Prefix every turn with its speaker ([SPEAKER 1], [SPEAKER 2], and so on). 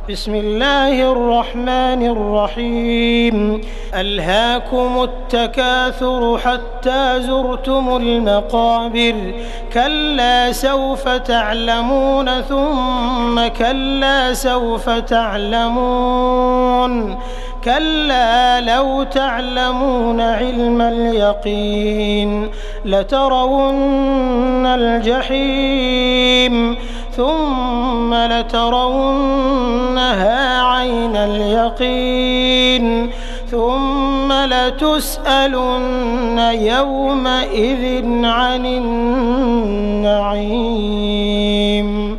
[SPEAKER 1] بسم الله الرحمن الرحيم ألهاكم التكاثر حتى زرتم المقابر كلا سوف تعلمون ثم كلا سوف تعلمون كلا لو تعلمون علم اليقين لترون الجحيم ثم لترونها عين اليقين ثم لتسألن يومئذ عن النعيم.